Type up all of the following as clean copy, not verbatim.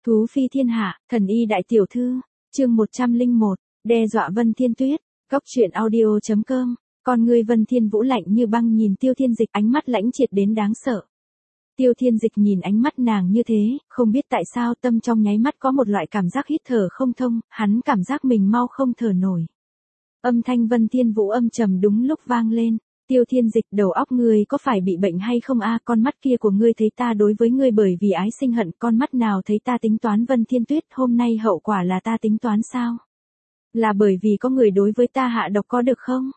Thú phi thiên hạ, thần y đại tiểu thư, chương 101, đe dọa Vân Thiên Tuyết, góc truyện audio.com, con người Vân Thiên Vũ lạnh như băng nhìn Tiêu Thiên Dịch, ánh mắt lãnh triệt đến đáng sợ. Tiêu Thiên Dịch nhìn ánh mắt nàng như thế, không biết tại sao tâm trong nháy mắt có một loại cảm giác hít thở không thông, hắn cảm giác mình mau không thở nổi. Âm thanh Vân Thiên Vũ âm trầm đúng lúc vang lên. Tiêu Thiên Dịch, đầu óc ngươi có phải bị bệnh hay không a? Con mắt kia của ngươi thấy ta đối với ngươi bởi vì ái sinh hận, con mắt nào thấy ta tính toán Vân Thiên Tuyết, hôm nay hậu quả là ta tính toán sao? Là bởi vì có người đối với ta hạ độc có được không?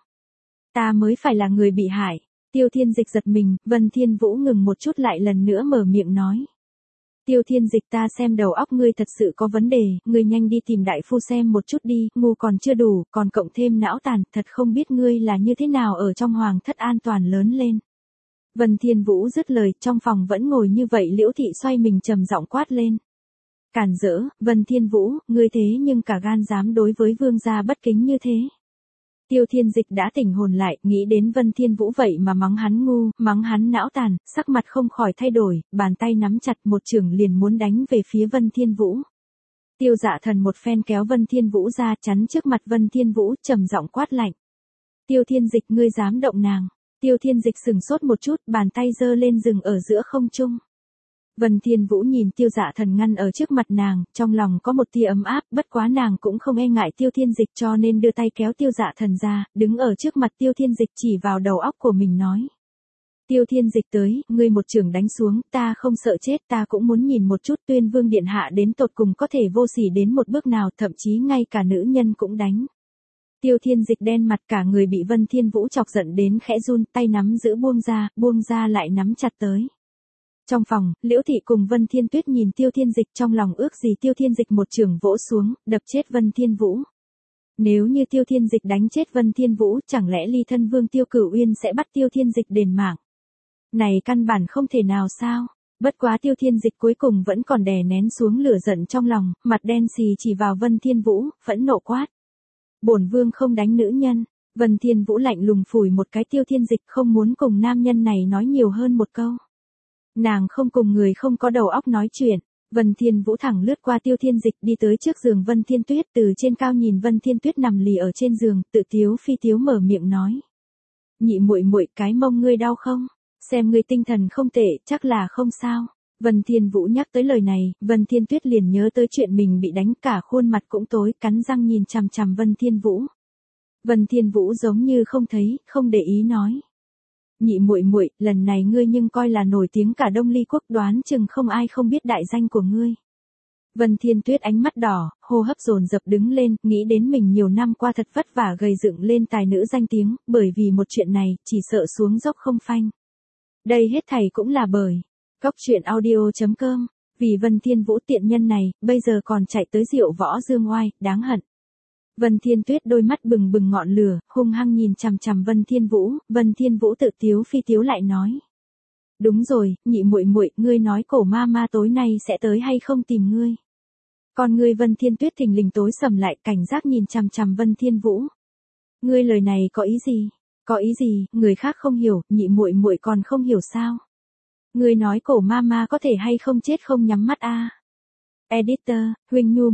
Ta mới phải là người bị hại. Tiêu Thiên Dịch giật mình, Vân Thiên Vũ ngừng một chút lại lần nữa mở miệng nói. Tiêu Thiên Dịch, ta xem đầu óc ngươi thật sự có vấn đề, ngươi nhanh đi tìm đại phu xem một chút đi, ngu còn chưa đủ, còn cộng thêm não tàn, thật không biết ngươi là như thế nào ở trong hoàng thất an toàn lớn lên. Vân Thiên Vũ dứt lời, trong phòng vẫn ngồi như vậy Liễu Thị xoay mình trầm giọng quát lên. Cản rỡ, Vân Thiên Vũ, ngươi thế nhưng cả gan dám đối với vương gia bất kính như thế. Tiêu Thiên Dịch đã tỉnh hồn lại, nghĩ đến Vân Thiên Vũ vậy mà mắng hắn ngu, mắng hắn não tàn, sắc mặt không khỏi thay đổi, bàn tay nắm chặt một chưởng liền muốn đánh về phía Vân Thiên Vũ. Tiêu Dạ Thần một phen kéo Vân Thiên Vũ ra chắn trước mặt Vân Thiên Vũ, trầm giọng quát lạnh. Tiêu Thiên Dịch, ngươi dám động nàng. Tiêu Thiên Dịch sừng sốt một chút, bàn tay giơ lên dừng ở giữa không trung. Vân Thiên Vũ nhìn Tiêu Dạ Thần ngăn ở trước mặt nàng, trong lòng có một tia ấm áp, bất quá nàng cũng không e ngại Tiêu Thiên Dịch cho nên đưa tay kéo Tiêu Dạ Thần ra, đứng ở trước mặt Tiêu Thiên Dịch chỉ vào đầu óc của mình nói. Tiêu Thiên Dịch tới, ngươi một chưởng đánh xuống, ta không sợ chết, ta cũng muốn nhìn một chút Tuyên Vương điện hạ đến tột cùng có thể vô sỉ đến một bước nào, thậm chí ngay cả nữ nhân cũng đánh. Tiêu Thiên Dịch đen mặt, cả người bị Vân Thiên Vũ chọc giận đến khẽ run, tay nắm giữ buông ra lại nắm chặt tới. Trong phòng, Liễu Thị cùng Vân Thiên Tuyết nhìn Tiêu Thiên Dịch, trong lòng ước gì Tiêu Thiên Dịch một chưởng vỗ xuống, đập chết Vân Thiên Vũ. Nếu như Tiêu Thiên Dịch đánh chết Vân Thiên Vũ, chẳng lẽ ly thân vương Tiêu Cửu Uyên sẽ bắt Tiêu Thiên Dịch đền mạng? Này căn bản không thể nào sao? Bất quá Tiêu Thiên Dịch cuối cùng vẫn còn đè nén xuống lửa giận trong lòng, mặt đen xì chỉ vào Vân Thiên Vũ, phẫn nộ quát. Bổn vương không đánh nữ nhân. Vân Thiên Vũ lạnh lùng phủi một cái Tiêu Thiên Dịch, không muốn cùng nam nhân này nói nhiều hơn một câu. Nàng không cùng người không có đầu óc nói chuyện. Vân Thiên Vũ thẳng lướt qua Tiêu Thiên Dịch đi tới trước giường Vân Thiên Tuyết, từ trên cao nhìn Vân Thiên Tuyết nằm lì ở trên giường, tự tiếu phi tiếu mở miệng nói. Nhị muội muội, cái mông ngươi đau không? Xem ngươi tinh thần không tệ, chắc là không sao. Vân Thiên Vũ nhắc tới lời này, Vân Thiên Tuyết liền nhớ tới chuyện mình bị đánh, cả khuôn mặt cũng tối, cắn răng nhìn chằm chằm Vân Thiên Vũ. Vân Thiên Vũ giống như không thấy, không để ý nói. Nhị muội muội, lần này ngươi nhưng coi là nổi tiếng cả Đông Ly quốc, đoán chừng không ai không biết đại danh của ngươi. Vân Thiên Tuyết ánh mắt đỏ, hô hấp dồn dập đứng lên, nghĩ đến mình nhiều năm qua thật vất vả gầy dựng lên tài nữ danh tiếng, bởi vì một chuyện này, chỉ sợ xuống dốc không phanh. Đây hết thảy cũng là bởi góc truyện audio.com, vì Vân Thiên Vũ tiện nhân này, bây giờ còn chạy tới Diệu Võ Dương Oai, đáng hận. Vân Thiên Tuyết đôi mắt bừng bừng ngọn lửa, hung hăng nhìn chằm chằm Vân Thiên Vũ tự tiếu phi tiếu lại nói. Đúng rồi, nhị muội muội, ngươi nói cổ ma ma tối nay sẽ tới hay không tìm ngươi? Còn ngươi Vân Thiên Tuyết thình lình tối sầm lại, cảnh giác nhìn chằm chằm Vân Thiên Vũ. Ngươi lời này có ý gì? Có ý gì, người khác không hiểu, nhị muội muội còn không hiểu sao? Ngươi nói cổ ma ma có thể hay không chết không nhắm mắt a? Editor, Huỳnh Nhu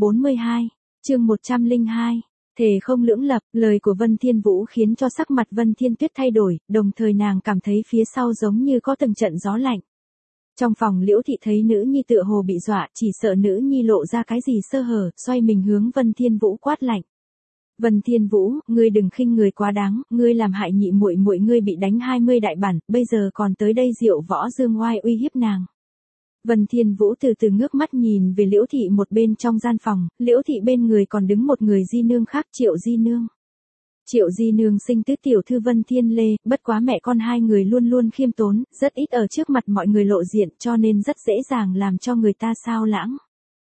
142, chương 102, thề không lưỡng lập, lời của Vân Thiên Vũ khiến cho sắc mặt Vân Thiên Tuyết thay đổi, đồng thời nàng cảm thấy phía sau giống như có từng trận gió lạnh. Trong phòng Liễu Thị thấy nữ nhi tựa hồ bị dọa, chỉ sợ nữ nhi lộ ra cái gì sơ hở, xoay mình hướng Vân Thiên Vũ quát lạnh. Vân Thiên Vũ, ngươi đừng khinh người quá đáng, ngươi làm hại nhị muội muội ngươi bị đánh 20 đại bản, bây giờ còn tới đây Diệu Võ Dương Oai uy hiếp nàng. Vân Thiên Vũ từ từ ngước mắt nhìn về Liễu Thị một bên trong gian phòng, Liễu Thị bên người còn đứng một người di nương khác, Triệu Di Nương. Triệu Di Nương sinh tứ tiểu thư Vân Thiên Lê, bất quá mẹ con hai người luôn luôn khiêm tốn, rất ít ở trước mặt mọi người lộ diện cho nên rất dễ dàng làm cho người ta sao lãng.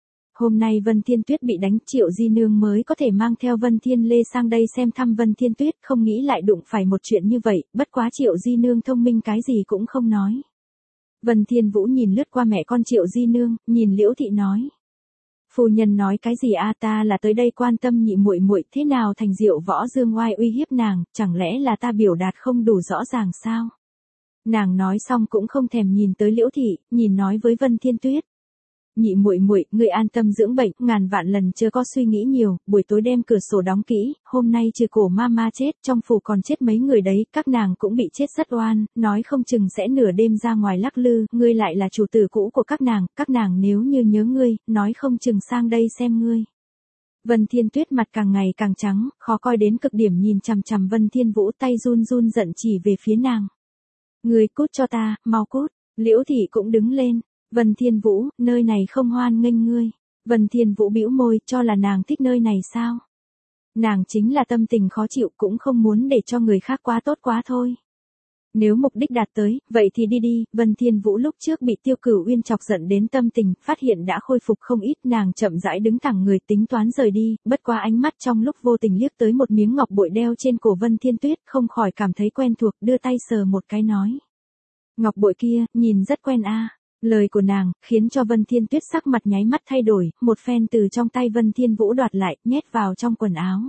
Hôm nay Vân Thiên Tuyết bị đánh, Triệu Di Nương mới có thể mang theo Vân Thiên Lê sang đây xem thăm Vân Thiên Tuyết, không nghĩ lại đụng phải một chuyện như vậy, bất quá Triệu Di Nương thông minh cái gì cũng không nói. Vân Thiên Vũ nhìn lướt qua mẹ con Triệu Di Nương, nhìn Liễu Thị nói. Phu nhân nói cái gì a? Ta là tới đây quan tâm nhị muội muội thế nào thành Diệu Võ Dương Oai uy hiếp nàng, chẳng lẽ là ta biểu đạt không đủ rõ ràng sao? Nàng nói xong cũng không thèm nhìn tới Liễu Thị, nhìn nói với Vân Thiên Tuyết. Nhị muội muội, ngươi an tâm dưỡng bệnh, ngàn vạn lần chớ có suy nghĩ nhiều, buổi tối đem cửa sổ đóng kỹ, hôm nay trừ cổ mama chết, trong phủ còn chết mấy người đấy, các nàng cũng bị chết rất oan, nói không chừng sẽ nửa đêm ra ngoài lắc lư, ngươi lại là chủ tử cũ của các nàng nếu như nhớ ngươi, nói không chừng sang đây xem ngươi. Vân Thiên Tuyết mặt càng ngày càng trắng, khó coi đến cực điểm nhìn chằm chằm Vân Thiên Vũ, tay run run giận chỉ về phía nàng. Ngươi cút cho ta, mau cút. Liễu Thị cũng đứng lên. Vân Thiên Vũ, nơi này không hoan nghênh ngươi. Vân Thiên Vũ bĩu môi, cho là nàng thích nơi này sao? Nàng chính là tâm tình khó chịu, cũng không muốn để cho người khác quá tốt quá thôi. Nếu mục đích đạt tới, vậy thì đi đi. Vân Thiên Vũ lúc trước bị Tiêu Cửu Uyên chọc giận đến tâm tình, phát hiện đã khôi phục không ít, nàng chậm rãi đứng thẳng người tính toán rời đi, bất qua ánh mắt trong lúc vô tình liếc tới một miếng ngọc bội đeo trên cổ Vân Thiên Tuyết, không khỏi cảm thấy quen thuộc, đưa tay sờ một cái nói. Ngọc bội kia, nhìn rất quen a. Lời của nàng, khiến cho Vân Thiên Tuyết sắc mặt nháy mắt thay đổi, một phen từ trong tay Vân Thiên Vũ đoạt lại, nhét vào trong quần áo.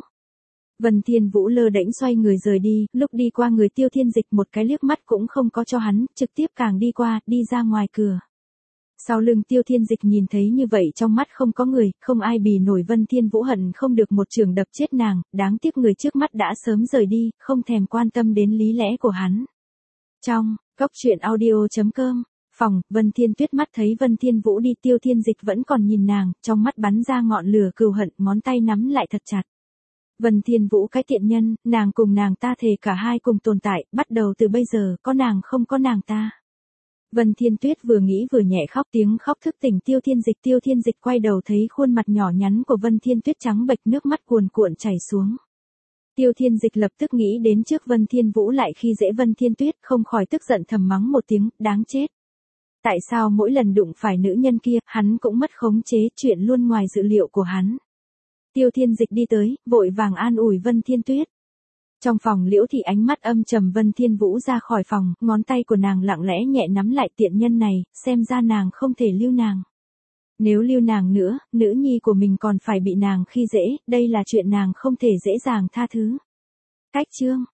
Vân Thiên Vũ lơ đễnh xoay người rời đi, lúc đi qua người Tiêu Thiên Dịch một cái liếc mắt cũng không có cho hắn, trực tiếp càng đi qua, đi ra ngoài cửa. Sau lưng Tiêu Thiên Dịch nhìn thấy như vậy trong mắt không có người, không ai bì nổi Vân Thiên Vũ hận không được một trường đập chết nàng, đáng tiếc người trước mắt đã sớm rời đi, không thèm quan tâm đến lý lẽ của hắn. Trong, góc truyện audio.com, phòng, Vân Thiên Tuyết mắt thấy Vân Thiên Vũ đi, Tiêu Thiên Dịch vẫn còn nhìn nàng, trong mắt bắn ra ngọn lửa cừu hận, ngón tay nắm lại thật chặt. Vân Thiên Vũ cái tiện nhân, nàng cùng nàng ta thề cả hai cùng tồn tại, bắt đầu từ bây giờ, có nàng không có nàng ta. Vân Thiên Tuyết vừa nghĩ vừa nhẹ khóc, tiếng khóc thức tỉnh Tiêu Thiên Dịch quay đầu thấy khuôn mặt nhỏ nhắn của Vân Thiên Tuyết trắng bệch, nước mắt cuồn cuộn chảy xuống. Tiêu Thiên Dịch lập tức nghĩ đến trước Vân Thiên Vũ lại khi dễ Vân Thiên Tuyết, không khỏi tức giận thầm mắng một tiếng, đáng chết. Tại sao mỗi lần đụng phải nữ nhân kia, hắn cũng mất khống chế, chuyện luôn ngoài dự liệu của hắn. Tiêu Thiên Dịch đi tới, vội vàng an ủi Vân Thiên Tuyết. Trong phòng Liễu Thị ánh mắt âm trầm, Vân Thiên Vũ ra khỏi phòng, ngón tay của nàng lặng lẽ nhẹ nắm lại tiện nhân này, xem ra nàng không thể lưu nàng. Nếu lưu nàng nữa, nữ nhi của mình còn phải bị nàng khi dễ, đây là chuyện nàng không thể dễ dàng tha thứ. Cách chương